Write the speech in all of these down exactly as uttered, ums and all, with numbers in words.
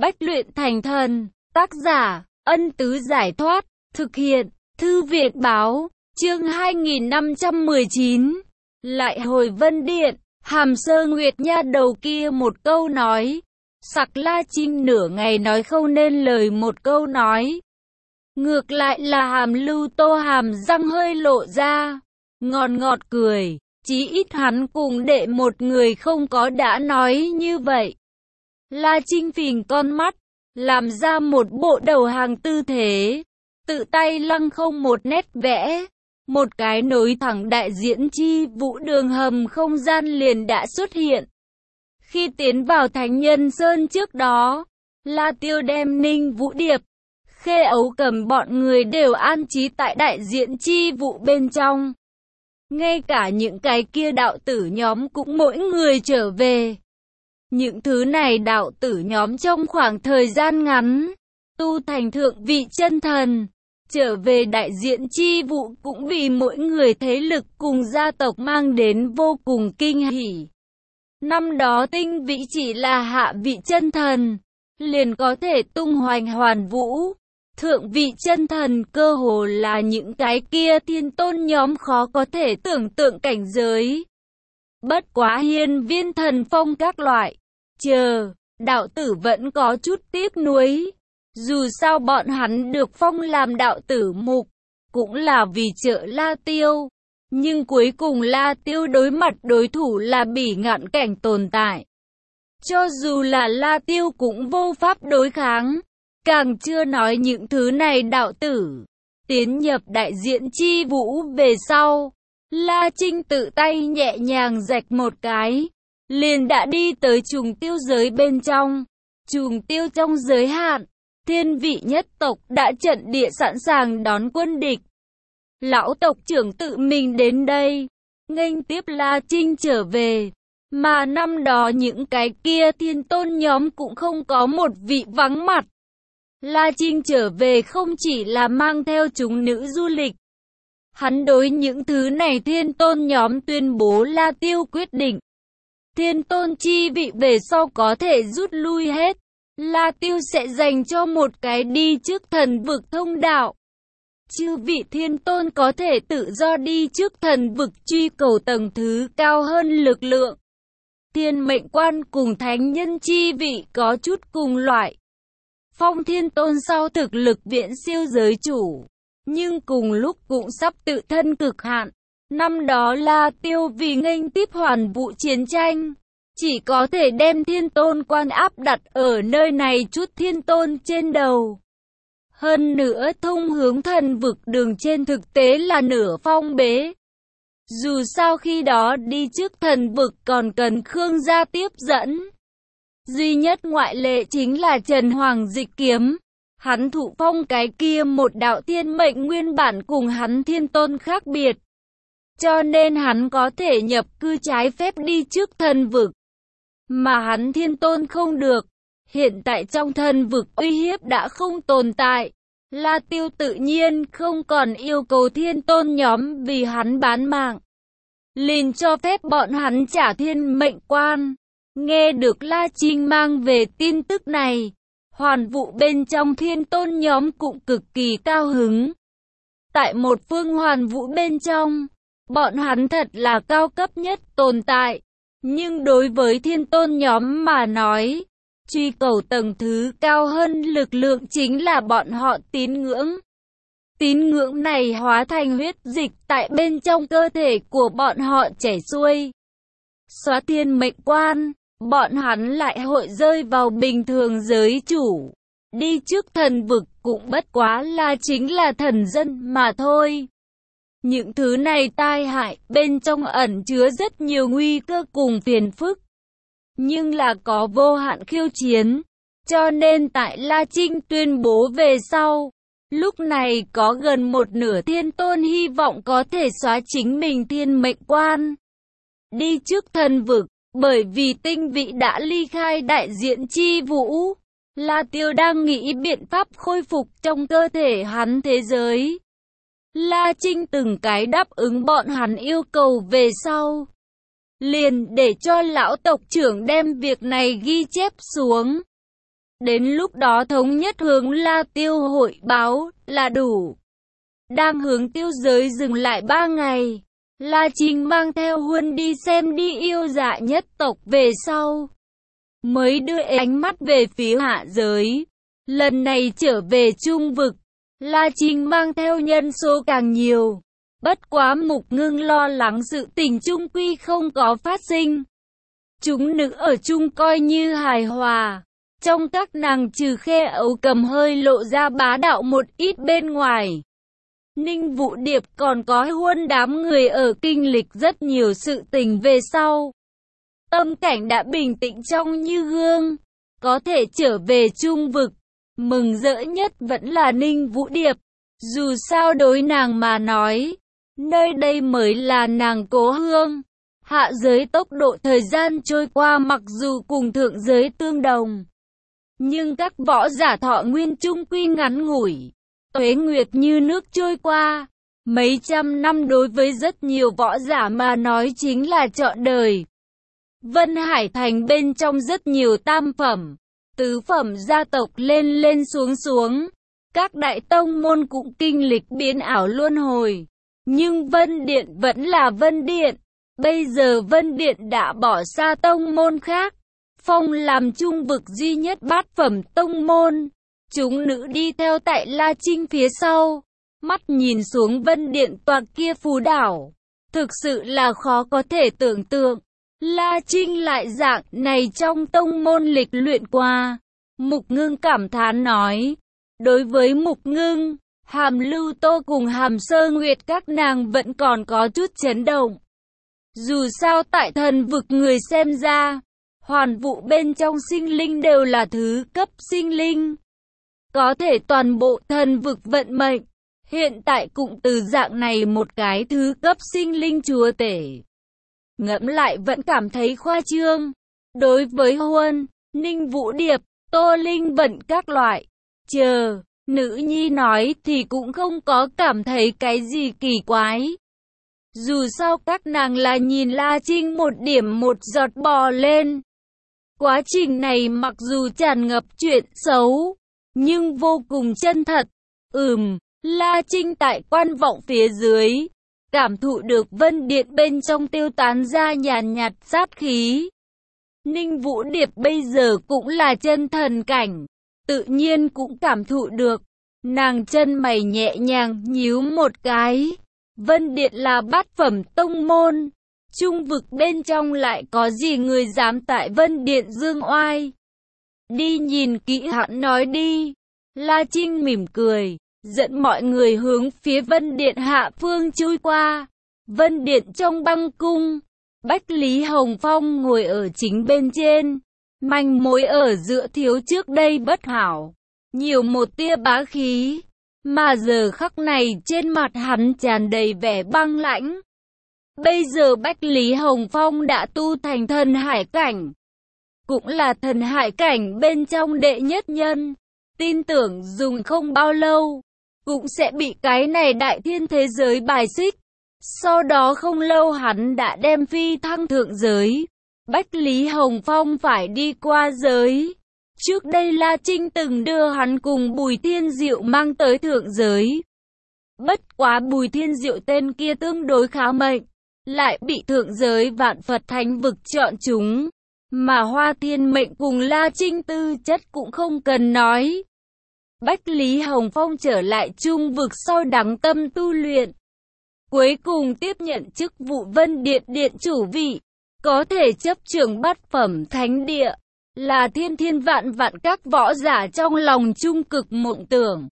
Bách luyện thành thần. Tác giả, Ân Tứ Giải Thoát. Thực hiện, Thư viện Báo. Chương hai nghìn năm trăm mười chín. Lại hồi Vân Điện. Hàm Sơ Nguyệt nha đầu kia một câu nói. Sặc La Trinh nửa ngày nói không nên lời một câu nói. Ngược lại là Hàm Lưu Tô hàm răng hơi lộ ra. Ngọt ngọt cười. Chí ít hắn cùng đệ một người không có đã nói như vậy. La Trinh phình con mắt, làm ra một bộ đầu hàng tư thế, tự tay lăng không một nét vẽ, một cái nối thẳng đại diễn chi vũ đường hầm không gian liền đã xuất hiện. Khi tiến vào Thánh Nhân Sơn trước đó, La Tiêu đem Ninh Vũ Điệp, Khê Ấu Cầm bọn người đều an trí tại đại diễn chi vụ bên trong. Ngay cả những cái kia đạo tử nhóm cũng mỗi người trở về. Những thứ này đạo tử nhóm trong khoảng thời gian ngắn, tu thành thượng vị chân thần, trở về đại diện chi vụ cũng vì mỗi người thế lực cùng gia tộc mang đến vô cùng kinh hỉ. Năm đó Tinh Vĩ chỉ là hạ vị chân thần, liền có thể tung hoành hoàn vũ. Thượng vị chân thần cơ hồ là những cái kia thiên tôn nhóm khó có thể tưởng tượng cảnh giới. Bất quá hiên viên thần phong các loại. Chờ, đạo tử vẫn có chút tiếc nuối. Dù sao bọn hắn được phong làm đạo tử mục, cũng là vì trợ La Tiêu. Nhưng cuối cùng La Tiêu đối mặt đối thủ là Bỉ Ngạn Cảnh tồn tại. Cho dù là La Tiêu cũng vô pháp đối kháng. Càng chưa nói những thứ này đạo tử. Tiến nhập đại diện chi vũ về sau. La Trinh tự tay nhẹ nhàng rạch một cái. Liền đã đi tới trùng tiêu giới bên trong. Trùng tiêu trong giới hạn. Thiên vị nhất tộc đã trận địa sẵn sàng đón quân địch. Lão tộc trưởng tự mình đến đây. Nghênh tiếp La Trinh trở về. Mà năm đó những cái kia thiên tôn nhóm cũng không có một vị vắng mặt. La Trinh trở về không chỉ là mang theo chúng nữ du lịch. Hắn đối những thứ này thiên tôn nhóm tuyên bố La Tiêu quyết định. Thiên tôn chi vị về sau có thể rút lui hết. La Tiêu sẽ dành cho một cái đi trước thần vực thông đạo. Chư vị thiên tôn có thể tự do đi trước thần vực truy cầu tầng thứ cao hơn lực lượng. Thiên mệnh quan cùng thánh nhân chi vị có chút cùng loại. Phong Thiên Tôn sau thực lực viễn siêu giới chủ, nhưng cùng lúc cũng sắp tự thân cực hạn. Năm đó La Tiêu vì nghênh tiếp hoàn vũ chiến tranh, chỉ có thể đem Thiên Tôn quan áp đặt ở nơi này chút Thiên Tôn trên đầu. Hơn nữa thông hướng thần vực đường trên thực tế là nửa phong bế. Dù sao khi đó đi trước thần vực còn cần Khương gia tiếp dẫn. Duy nhất ngoại lệ chính là Trần Hoàng Dịch Kiếm. Hắn thụ phong cái kia một đạo thiên mệnh nguyên bản cùng hắn thiên tôn khác biệt. Cho nên hắn có thể nhập cư trái phép đi trước thần vực. Mà hắn thiên tôn không được. Hiện tại trong thần vực uy hiếp đã không tồn tại. La Tiêu tự nhiên không còn yêu cầu thiên tôn nhóm vì hắn bán mạng. Liền cho phép bọn hắn trả thiên mệnh quan. Nghe được La Trinh mang về tin tức này, hoàn vụ bên trong thiên tôn nhóm cũng cực kỳ cao hứng. Tại một phương hoàn vũ bên trong, bọn hắn thật là cao cấp nhất tồn tại. Nhưng đối với thiên tôn nhóm mà nói, truy cầu tầng thứ cao hơn lực lượng chính là bọn họ tín ngưỡng. Tín ngưỡng này hóa thành huyết dịch tại bên trong cơ thể của bọn họ chảy xuôi. Xóa thiên mệnh quan. Bọn hắn lại hội rơi vào bình thường giới chủ. Đi trước thần vực cũng bất quá là chính là thần dân mà thôi. Những thứ này tai hại bên trong ẩn chứa rất nhiều nguy cơ cùng phiền phức. Nhưng là có vô hạn khiêu chiến. Cho nên tại La Trinh tuyên bố về sau. Lúc này có gần một nửa thiên tôn hy vọng có thể xóa chính mình thiên mệnh quan. Đi trước thần vực. Bởi vì Tinh Vĩ đã ly khai đại diện chi vũ, La Tiêu đang nghĩ biện pháp khôi phục trong cơ thể hắn thế giới. La Trinh từng cái đáp ứng bọn hắn yêu cầu về sau. Liền để cho lão tộc trưởng đem việc này ghi chép xuống. Đến lúc đó thống nhất hướng La Tiêu hội báo là đủ. Đang hướng tiêu giới dừng lại ba ngày. La Trinh mang theo Huân đi xem đi yêu dạ nhất tộc về sau. Mới đưa ánh mắt về phía hạ giới. Lần này trở về trung vực. La Trinh mang theo nhân số càng nhiều. Bất quá Mục Ngưng lo lắng sự tình chung quy không có phát sinh. Chúng nữ ở chung coi như hài hòa. Trong các nàng trừ Khê Ấu Cầm hơi lộ ra bá đạo một ít bên ngoài. Ninh Vũ Điệp còn có Huân đám người ở kinh lịch rất nhiều sự tình về sau. Tâm cảnh đã bình tĩnh trong như gương. Có thể trở về trung vực. Mừng rỡ nhất vẫn là Ninh Vũ Điệp. Dù sao đối nàng mà nói, nơi đây mới là nàng cố hương. Hạ giới tốc độ thời gian trôi qua mặc dù cùng thượng giới tương đồng. Nhưng các võ giả thọ nguyên chung quy ngắn ngủi. Tuế nguyệt như nước trôi qua. Mấy trăm năm đối với rất nhiều võ giả mà nói chính là trọn đời. Vân Hải Thành bên trong rất nhiều tam phẩm, tứ phẩm gia tộc lên lên xuống xuống. Các đại tông môn cũng kinh lịch biến ảo luân hồi. Nhưng Vân Điện vẫn là Vân Điện. Bây giờ Vân Điện đã bỏ xa tông môn khác. Phong làm trung vực duy nhất bát phẩm tông môn. Chúng nữ đi theo tại La Trinh phía sau. Mắt nhìn xuống Vân Điện tòa kia phù đảo. Thực sự là khó có thể tưởng tượng. La Trinh lại dạng này trong tông môn lịch luyện qua. Mục Ngưng cảm thán nói. Đối với Mục Ngưng, Hàm Lưu Tô cùng Hàm Sơ Nguyệt các nàng vẫn còn có chút chấn động. Dù sao tại thần vực người xem ra, hoàn vụ bên trong sinh linh đều là thứ cấp sinh linh. Có thể toàn bộ thần vực vận mệnh, hiện tại cũng từ dạng này một cái thứ cấp sinh linh chúa tể. Ngẫm lại vẫn cảm thấy khoa trương. Đối với Huân, Ninh Vũ Điệp, Tô Linh Vận các loại, chờ, nữ nhi nói thì cũng không có cảm thấy cái gì kỳ quái. Dù sao các nàng là nhìn La Trinh một điểm một giọt bò lên. Quá trình này mặc dù tràn ngập chuyện xấu, nhưng vô cùng chân thật. Ừm, La Trinh tại quan vọng phía dưới, cảm thụ được Vân Điện bên trong tiêu tán ra nhàn nhạt sát khí. Ninh Vũ Điệp bây giờ cũng là chân thần cảnh, tự nhiên cũng cảm thụ được. Nàng chân mày nhẹ nhàng nhíu một cái. Vân Điện là bát phẩm tông môn. Trung vực bên trong lại có gì người dám tại Vân Điện dương oai. Đi nhìn kỹ hắn nói đi. La Trinh mỉm cười, dẫn mọi người hướng phía Vân Điện hạ phương chui qua. Vân Điện trong băng cung, Bách Lý Hồng Phong ngồi ở chính bên trên. Manh mối ở giữa thiếu trước đây bất hảo, nhiều một tia bá khí. Mà giờ khắc này trên mặt hắn tràn đầy vẻ băng lãnh. Bây giờ Bách Lý Hồng Phong đã tu thành thần hải cảnh. Cũng là thần hải cảnh bên trong đệ nhất nhân. Tin tưởng dùng không bao lâu, cũng sẽ bị cái này đại thiên thế giới bài xích. Sau đó không lâu hắn đã đem phi thăng thượng giới. Bách Lý Hồng Phong phải đi qua giới. Trước đây La Trinh từng đưa hắn cùng Bùi Thiên Diệu mang tới thượng giới. Bất quá Bùi Thiên Diệu tên kia tương đối khá mệnh, lại bị thượng giới Vạn Phật Thánh vực chọn chúng. Mà Hoa Thiên mệnh cùng La Trinh tư chất cũng không cần nói. Bách Lý Hồng Phong trở lại trung vực sau đắng tâm tu luyện. Cuối cùng tiếp nhận chức vụ Vân Điện Điện chủ vị, có thể chấp trưởng bát phẩm thánh địa, là thiên thiên vạn vạn các võ giả trong lòng trung cực mộng tưởng.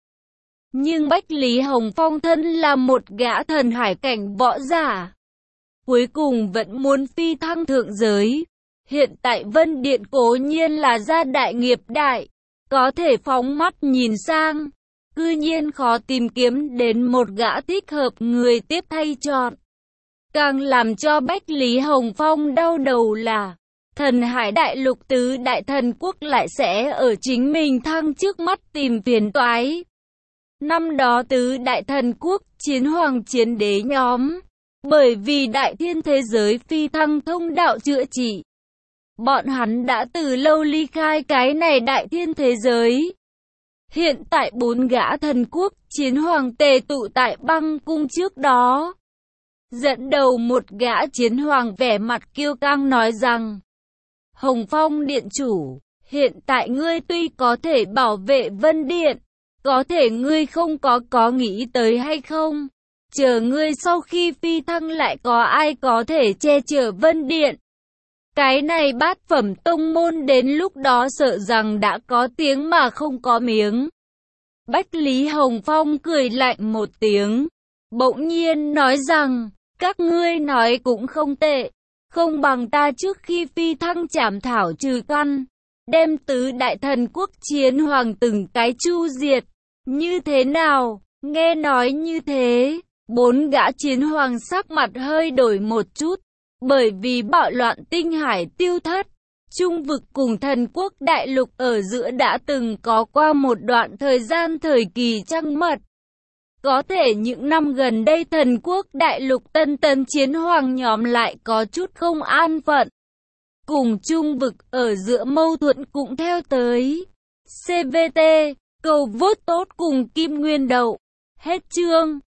Nhưng Bách Lý Hồng Phong thân là một gã thần hải cảnh võ giả, cuối cùng vẫn muốn phi thăng thượng giới. Hiện tại Vân Điện cố nhiên là gia đại nghiệp đại, có thể phóng mắt nhìn sang, cư nhiên khó tìm kiếm đến một gã thích hợp người tiếp thay chọn. Càng làm cho Bách Lý Hồng Phong đau đầu là, thần hải đại lục tứ đại thần quốc lại sẽ ở chính mình thăng trước mắt tìm phiền toái. Năm đó tứ đại thần quốc chiến hoàng chiến đế nhóm, bởi vì đại thiên thế giới phi thăng thông đạo chữa trị, Bọn hắn đã từ lâu ly khai cái này đại thiên thế giới. Hiện tại bốn gã thần quốc chiến hoàng tề tụ tại băng cung trước đó. Dẫn đầu một gã chiến hoàng vẻ mặt kiêu căng nói rằng: Hồng Phong Điện Chủ, hiện tại ngươi tuy có thể bảo vệ Vân Điện, có thể ngươi không có có nghĩ tới hay không? Chờ ngươi sau khi phi thăng lại có ai có thể che chở Vân Điện? Cái này bát phẩm tông môn đến lúc đó sợ rằng đã có tiếng mà không có miếng. Bách Lý Hồng Phong cười lạnh một tiếng, bỗng nhiên nói rằng, các ngươi nói cũng không tệ, không bằng ta trước khi phi thăng chảm thảo trừ căn, đem tứ đại thần quốc chiến hoàng từng cái chu diệt, như thế nào? Nghe nói như thế, bốn gã chiến hoàng sắc mặt hơi đổi một chút, bởi vì bạo loạn tinh hải tiêu thất, trung vực cùng thần quốc đại lục ở giữa đã từng có qua một đoạn thời gian thời kỳ trăng mật. Có thể những năm gần đây thần quốc đại lục tân tân chiến hoàng nhóm lại có chút không an phận. Cùng trung vực ở giữa mâu thuẫn cũng theo tới. xê vê tê, cầu vote tốt cùng Kim Nguyên Đậu. Hết chương.